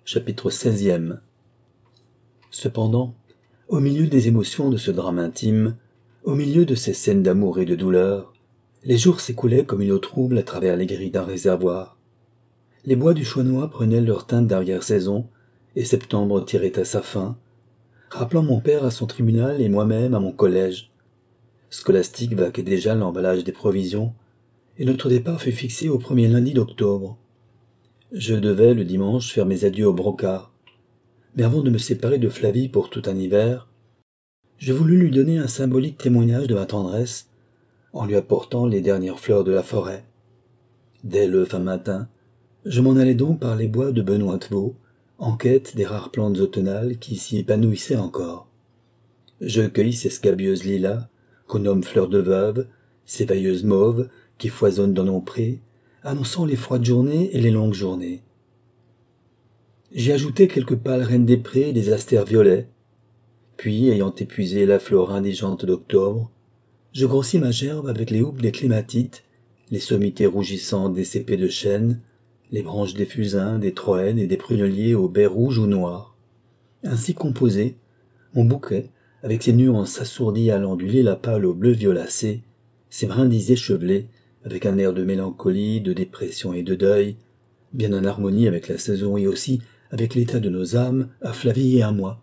Chapitre 16e. Cependant, au milieu des émotions de ce drame intime, au milieu de ces scènes d'amour et de douleur, les jours s'écoulaient comme une eau trouble à travers les grilles d'un réservoir. Les bois du Chaunois prenaient leur teinte d'arrière-saison, et septembre tirait à sa fin, rappelant mon père à son tribunal et moi-même à mon collège. Scolastique vaquait déjà l'emballage des provisions, et notre départ fut fixé au premier lundi d'octobre. Je devais, le dimanche, faire mes adieux au brocart. Mais avant de me séparer de Flavie pour tout un hiver, je voulus lui donner un symbolique témoignage de ma tendresse en lui apportant les dernières fleurs de la forêt. Dès le fin matin, je m'en allai donc par les bois de Benoîtevaux, en quête des rares plantes automnales qui s'y épanouissaient encore. Je cueillis ces scabieuses lilas, qu'on nomme fleurs de veuve, ces veilleuses mauves qui foisonnent dans nos prés, annonçant les froides journées et les longues journées. J'y ajoutai quelques pâles reines des prés et des astères violets. Puis, ayant épuisé la flore indigente d'octobre, je grossis ma gerbe avec les houppes des clématites, les sommités rougissantes des cépées de chêne, les branches des fusains, des troènes et des prunelliers aux baies rouges ou noires. Ainsi composé, mon bouquet, avec ses nuances assourdies allant du lilas pâle au bleu violacé, ses brindilles échevelées, avec un air de mélancolie, de dépression et de deuil, bien en harmonie avec la saison et aussi avec l'état de nos âmes, à Flavie et à moi.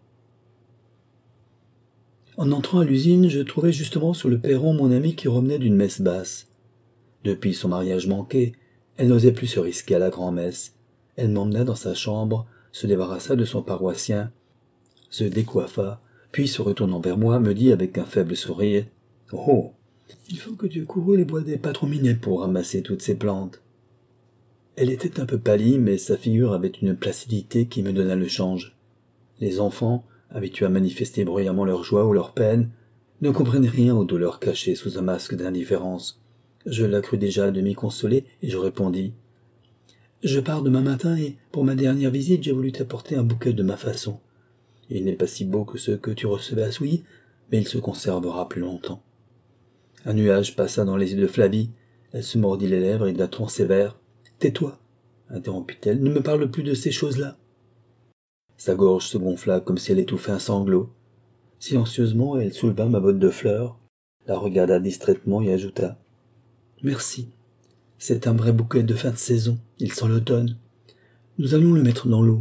En entrant à l'usine, je trouvai justement sur le perron mon amie qui revenait d'une messe basse. Depuis son mariage manqué, elle n'osait plus se risquer à la grand-messe. Elle m'emmena dans sa chambre, se débarrassa de son paroissien, se décoiffa, puis se retournant vers moi, me dit avec un faible sourire « Oh, il faut que tu courus les bois des Patron-Minets pour ramasser toutes ces plantes. » Elle était un peu pâlie, mais sa figure avait une placidité qui me donna le change. Les enfants, habitués à manifester bruyamment leur joie ou leur peine, ne comprenaient rien aux douleurs cachées sous un masque d'indifférence. Je la crus déjà à demi consolée, et je répondis « Je pars demain matin, et pour ma dernière visite, j'ai voulu t'apporter un bouquet de ma façon. Il n'est pas si beau que ceux que tu recevais à Souilly, mais il se conservera plus longtemps. » Un nuage passa dans les yeux de Flavie. Elle se mordit les lèvres et d'un ton sévère « Tais-toi, interrompit-elle, ne me parle plus de ces choses-là. » Sa gorge se gonfla comme si elle étouffait un sanglot. Silencieusement, elle souleva ma botte de fleurs, la regarda distraitement et ajouta « Merci. C'est un vrai bouquet de fin de saison, il sent l'automne. Nous allons le mettre dans l'eau. »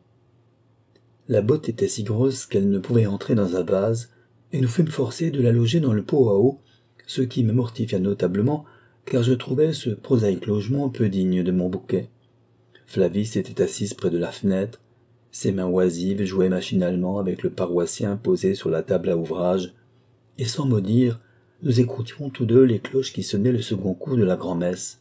La botte était si grosse qu'elle ne pouvait entrer dans un vase, et nous fûmes forcés de la loger dans le pot à eau, ce qui me mortifia notablement, car je trouvais ce prosaïque logement peu digne de mon bouquet. Flavie s'était assise près de la fenêtre, ses mains oisives jouaient machinalement avec le paroissien posé sur la table à ouvrage, et sans mot dire, nous écoutions tous deux les cloches qui sonnaient le second coup de la grand-messe.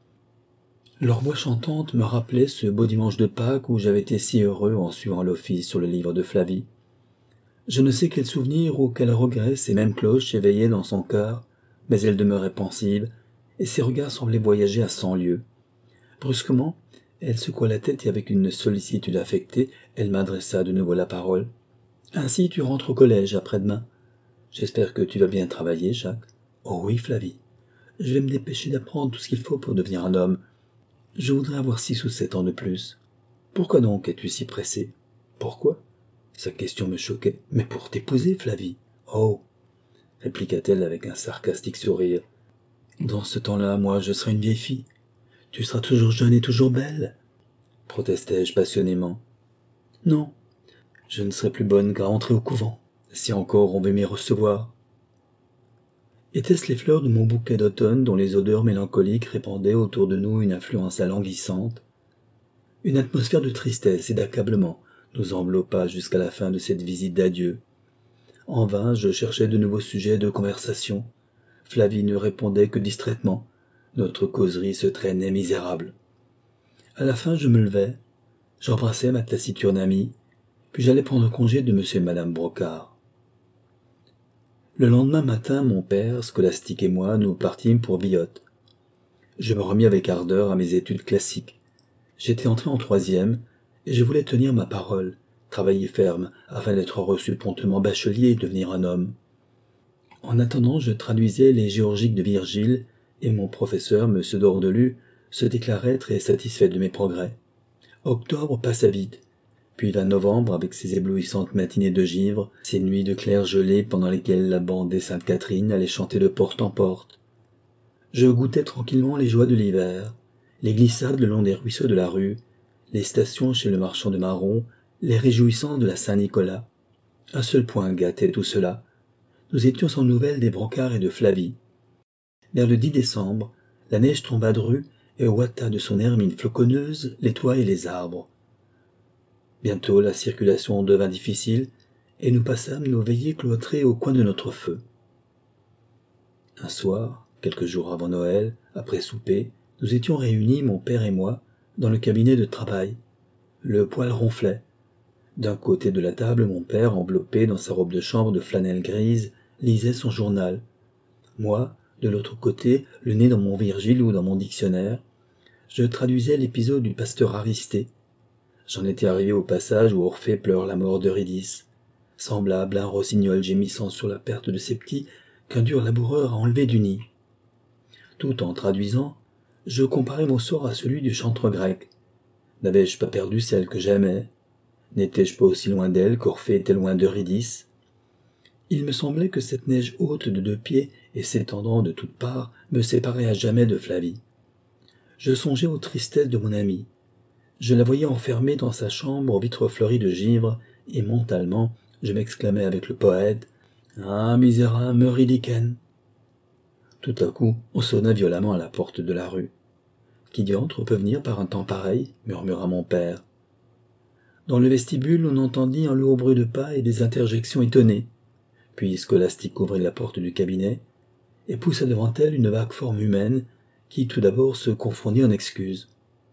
Leur voix chantante me rappelait ce beau dimanche de Pâques où j'avais été si heureux en suivant l'office sur le livre de Flavie. Je ne sais quel souvenir ou quel regret ces mêmes cloches éveillaient dans son cœur, mais elle demeurait pensive, et ses regards semblaient voyager à 100 lieues. Brusquement, elle secoua la tête et avec une sollicitude affectée, elle m'adressa de nouveau la parole. « Ainsi tu rentres au collège après-demain. J'espère que tu vas bien travailler, Jacques. »« Oh oui, Flavie. Je vais me dépêcher d'apprendre tout ce qu'il faut pour devenir un homme. Je voudrais avoir 6 ou 7 ans de plus. Pourquoi donc es-tu si pressée ? » ?»« Pourquoi ?» Sa question me choquait. « Mais pour t'épouser, Flavie. »« Oh !» répliqua-t-elle avec un sarcastique sourire. « Dans ce temps-là, moi, je serai une vieille fille. Tu seras toujours jeune et toujours belle, protestai-je passionnément. Non, je ne serai plus bonne qu'à entrer au couvent, si encore on veut m'y recevoir. Étaient-ce les fleurs de mon bouquet d'automne dont les odeurs mélancoliques répandaient autour de nous une influence alanguissante? Une atmosphère de tristesse et d'accablement nous enveloppa jusqu'à la fin de cette visite d'adieu. En vain, je cherchais de nouveaux sujets de conversation. Flavie ne répondait que distraitement. Notre causerie se traînait misérable. À la fin, je me levai, j'embrassai ma taciturne amie, puis j'allai prendre congé de monsieur et madame Brocard. Le lendemain matin, mon père, Scolastique et moi, nous partîmes pour Viotte. Je me remis avec ardeur à mes études classiques. J'étais entré en 3e, et je voulais tenir ma parole, travailler ferme, afin d'être reçu promptement bachelier et devenir un homme. En attendant, je traduisais les géorgiques de Virgile, et mon professeur, M. Dordelus, se déclarait très satisfait de mes progrès. Octobre passa vite, Puis vint novembre avec ses éblouissantes matinées de givre, ses nuits de clair gelé pendant lesquelles la bande des Sainte-Catherine allait chanter de porte en porte. Je goûtais tranquillement les joies de l'hiver, les glissades le long des ruisseaux de la rue, les stations chez le marchand de marrons, les réjouissances de la Saint-Nicolas. Un seul point gâtait tout cela. Nous étions sans nouvelles des Brancard et de Flavie. Vers le 10 décembre, la neige tomba dru et ouata de son hermine floconneuse les toits et les arbres. Bientôt la circulation devint difficile, et nous passâmes nos veillées cloîtrées au coin de notre feu. Un soir, quelques jours avant Noël, après souper, nous étions réunis, mon père et moi, dans le cabinet de travail. Le poêle ronflait. D'un côté de la table, mon père, enveloppé dans sa robe de chambre de flanelle grise, lisait son journal. Moi, de l'autre côté, le nez dans mon Virgile ou dans mon dictionnaire, je traduisais l'épisode du pasteur Aristée. J'en étais arrivé au passage où Orphée pleure la mort d'Eurydice, semblable à un rossignol gémissant sur la perte de ses petits qu'un dur laboureur a enlevé du nid. Tout en traduisant, je comparais mon sort à celui du chantre grec. N'avais-je pas perdu celle que j'aimais? N'étais-je pas aussi loin d'elle qu'Orphée était loin d'Eurydice? Il me semblait que cette neige haute de 2 pieds et s'étendant de toutes parts me séparait à jamais de Flavie. Je songeais aux tristesses de mon amie. Je la voyais enfermée dans sa chambre aux vitres fleuries de givre, et mentalement, je m'exclamais avec le poète « Ah, misérable Meurydiken !» Tout à coup, on sonna violemment à la porte de la rue. « Qui diantre peut venir par un temps pareil ?» murmura mon père. Dans le vestibule, on entendit un lourd bruit de pas et des interjections étonnées. Puis Scolastique ouvrit la porte du cabinet et poussa devant elle une vague forme humaine qui tout d'abord se confondit en excuses.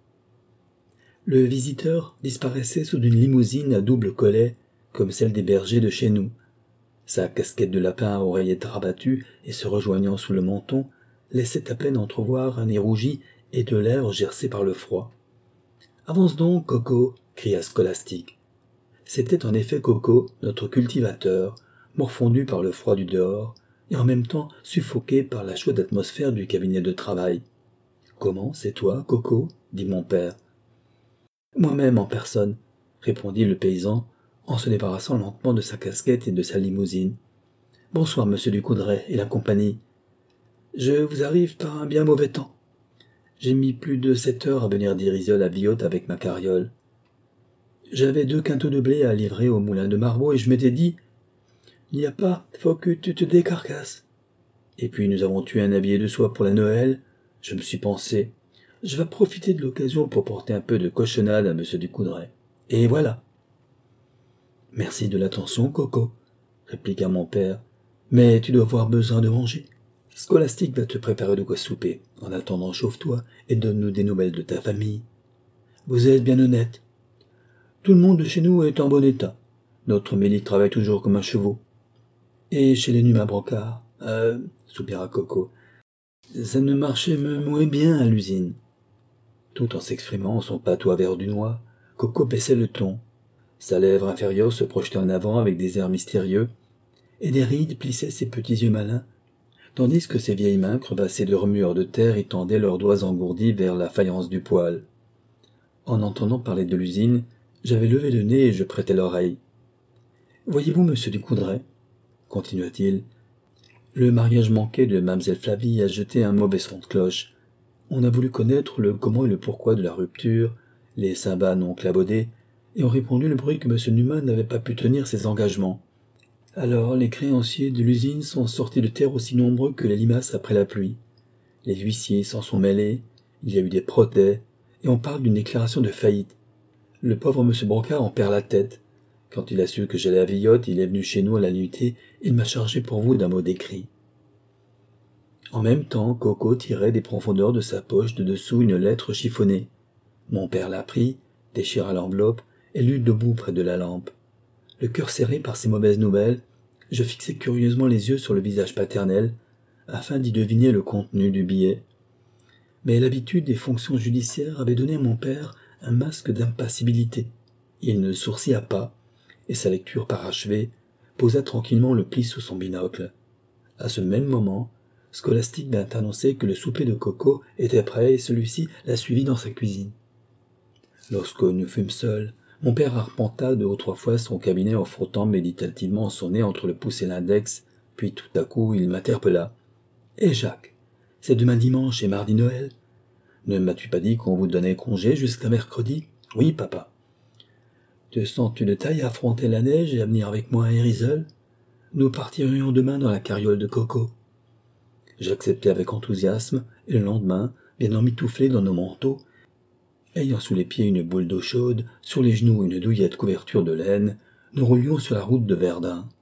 Le visiteur disparaissait sous une limousine à double collet, comme celle des bergers de chez nous. Sa casquette de lapin à oreillettes rabattues et se rejoignant sous le menton laissait à peine entrevoir un nez rougi et 2 lèvres gercées par le froid. « Avance donc, Coco !» cria Scolastique. C'était en effet Coco, notre cultivateur, morfondu par le froid du dehors, et en même temps suffoqué par la chaude atmosphère du cabinet de travail. « Comment, c'est toi, Coco ?» dit mon père. « Moi-même en personne, » répondit le paysan, en se débarrassant lentement de sa casquette et de sa limousine. « Bonsoir, monsieur Ducoudray et la compagnie. Je vous arrive par un bien mauvais temps. J'ai mis plus de 7 heures à venir d'Irisol à Viotte avec ma carriole. J'avais 2 quintaux de blé à livrer au moulin de Marbeau et je m'étais dit « Il n'y a pas, faut que tu te décarcasses. » Et puis nous avons tué un habillé de soie pour la Noël. Je me suis pensé « Je vais profiter de l'occasion pour porter un peu de cochonnade à monsieur Ducoudray. » Et voilà. « Merci de l'attention, Coco, » répliqua mon père, « mais tu dois avoir besoin de manger. Scolastique va te préparer de quoi souper. En attendant, chauffe-toi et donne-nous des nouvelles de ta famille. Vous êtes bien honnête. Tout le monde de chez nous est en bon état. Notre Mélie travaille toujours comme un chevaux. Et chez les Numa Brancard, soupira Coco. Ça ne marchait moins bien à l'usine. » Tout en s'exprimant son patois verdunois, Coco baissait le ton. Sa lèvre inférieure se projetait en avant avec des airs mystérieux, et des rides plissaient ses petits yeux malins, tandis que ses vieilles mains crevassées de remueurs de terre y tendaient leurs doigts engourdis vers la faïence du poêle. En entendant parler de l'usine, j'avais levé le nez et je prêtais l'oreille. « Voyez-vous, monsieur Ducoudray, » continua-t-il, « le mariage manqué de Mamselle Flavie a jeté un mauvais son de cloche. On a voulu connaître le comment et le pourquoi de la rupture, les cymbales non clabaudées, et ont répandu le bruit que M. Numa n'avait pas pu tenir ses engagements. Alors les créanciers de l'usine sont sortis de terre aussi nombreux que les limaces après la pluie. Les huissiers s'en sont mêlés, il y a eu des protêts, et on parle d'une déclaration de faillite. Le pauvre M. Brancard en perd la tête. Quand il a su que j'allais à Viotte, il est venu chez nous à la nuitée, et il m'a chargé pour vous d'un mot d'écrit. » En même temps, Coco tirait des profondeurs de sa poche de dessous une lettre chiffonnée. Mon père la prit, déchira l'enveloppe, et lut debout près de la lampe. Le cœur serré par ces mauvaises nouvelles, je fixai curieusement les yeux sur le visage paternel, afin d'y deviner le contenu du billet. Mais l'habitude des fonctions judiciaires avait donné à mon père un masque d'impassibilité. Il ne sourcilla pas, et sa lecture parachevée, posa tranquillement le pli sous son binocle. À ce même moment, Scolastique vint annoncer que le souper de Coco était prêt et celui-ci la suivit dans sa cuisine. Lorsque nous fûmes seuls, Mon père arpenta 2 ou 3 fois son cabinet en frottant méditativement son nez entre le pouce et l'index, puis tout à coup il m'interpella. « Eh Jacques, c'est demain dimanche et mardi Noël. Ne m'as-tu pas dit qu'on vous donnait congé jusqu'à mercredi ?»« Oui, papa. »« Te sens-tu de taille à affronter la neige et à venir avec moi à Hérisel ? Nous partirions demain dans la carriole de Coco. » J'acceptai avec enthousiasme, et le lendemain, bien emmitouflés dans nos manteaux, ayant sous les pieds une boule d'eau chaude, sur les genoux une douillette couverture de laine, nous roulions sur la route de Verdun.